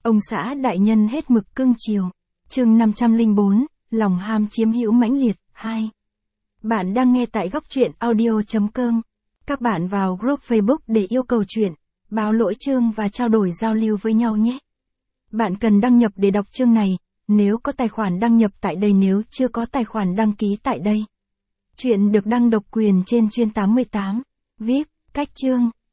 Ông xã đại nhân hết mực cưng chiều. Chương 504, lòng ham chiếm hữu mãnh liệt, 2. Bạn đang nghe tại góc truyện audio.com. Các bạn vào group Facebook để yêu cầu truyện, báo lỗi chương và trao đổi giao lưu với nhau nhé. Bạn cần đăng nhập để đọc chương này, nếu có tài khoản đăng nhập tại đây, nếu chưa có tài khoản đăng ký tại đây. Truyện được đăng độc quyền trên chuyên 88. VIP, cách chương.